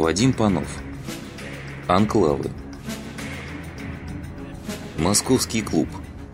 Вадим Панов. Анклавы. Московский клуб.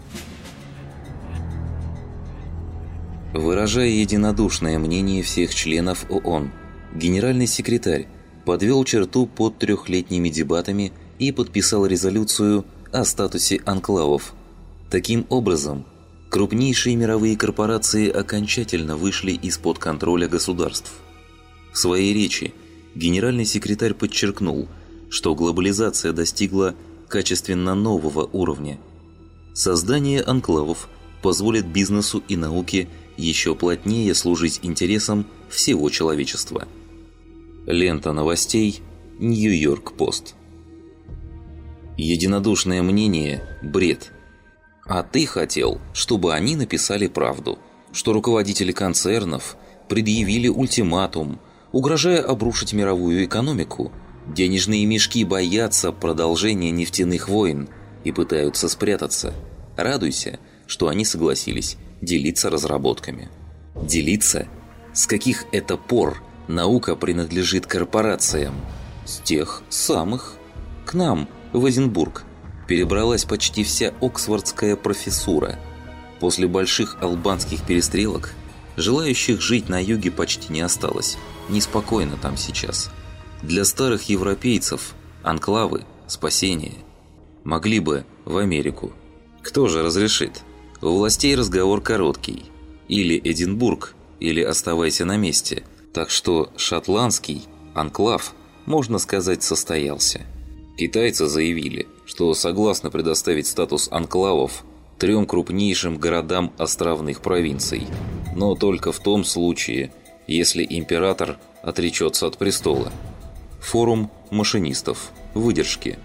Выражая единодушное мнение всех членов ООН, генеральный секретарь подвел черту под трехлетними дебатами и подписал резолюцию о статусе анклавов. Таким образом, крупнейшие мировые корпорации окончательно вышли из-под контроля государств. В своей речи генеральный секретарь подчеркнул, что глобализация достигла качественно нового уровня. Создание анклавов позволит бизнесу и науке еще плотнее служить интересам всего человечества. Лента новостей «Нью-Йорк-Пост». Единодушное мнение – бред. А ты хотел, чтобы они написали правду, что руководители концернов предъявили ультиматум, угрожая обрушить мировую экономику. Денежные мешки боятся продолжения нефтяных войн и пытаются спрятаться. Радуйся, что они согласились делиться разработками. Делиться? С каких это пор наука принадлежит корпорациям? С тех самых. К нам, в Эдинбург, перебралась почти вся оксфордская профессура. После больших албанских перестрелок желающих жить на юге почти не осталось. Неспокойно там сейчас. Для старых европейцев анклавы – спасение. Могли бы в Америку. Кто же разрешит? У властей разговор короткий. Или Эдинбург, или оставайся на месте. Так что шотландский анклав, можно сказать, состоялся. Китайцы заявили, что согласны предоставить статус анклавов 3 крупнейшим городам островных провинций, но только в том случае, если император отречется от престола. Форум машинистов. Выдержки.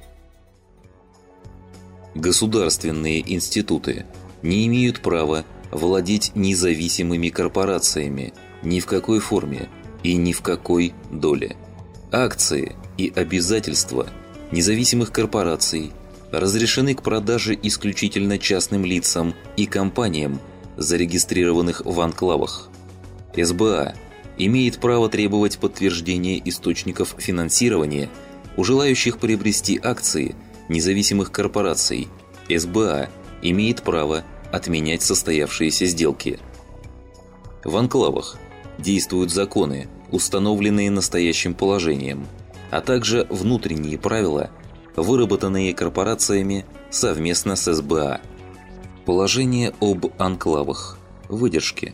Государственные институты не имеют права владеть независимыми корпорациями ни в какой форме и ни в какой доле. Акции и обязательства независимых корпораций разрешены к продаже исключительно частным лицам и компаниям, зарегистрированных в анклавах. СБА имеет право требовать подтверждения источников финансирования у желающих приобрести акции независимых корпораций. СБА имеет право отменять состоявшиеся сделки. В анклавах действуют законы, установленные настоящим положением, а также внутренние правила, выработанные корпорациями совместно с СБА. Положение об анклавах. Выдержки.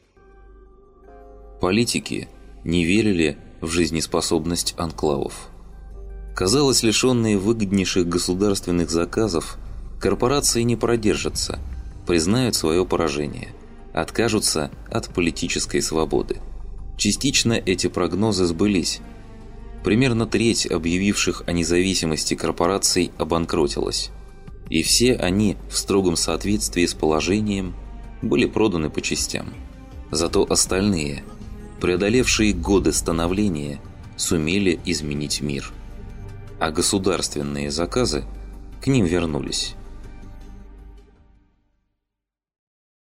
Политики не верили в жизнеспособность анклавов. Казалось, лишенные выгоднейших государственных заказов, корпорации не продержатся, признают свое поражение, откажутся от политической свободы. Частично эти прогнозы сбылись. Примерно треть объявивших о независимости корпораций обанкротилась. И все они, в строгом соответствии с положением, были проданы по частям. Зато остальные, преодолевшие годы становления, сумели изменить мир. А государственные заказы к ним вернулись.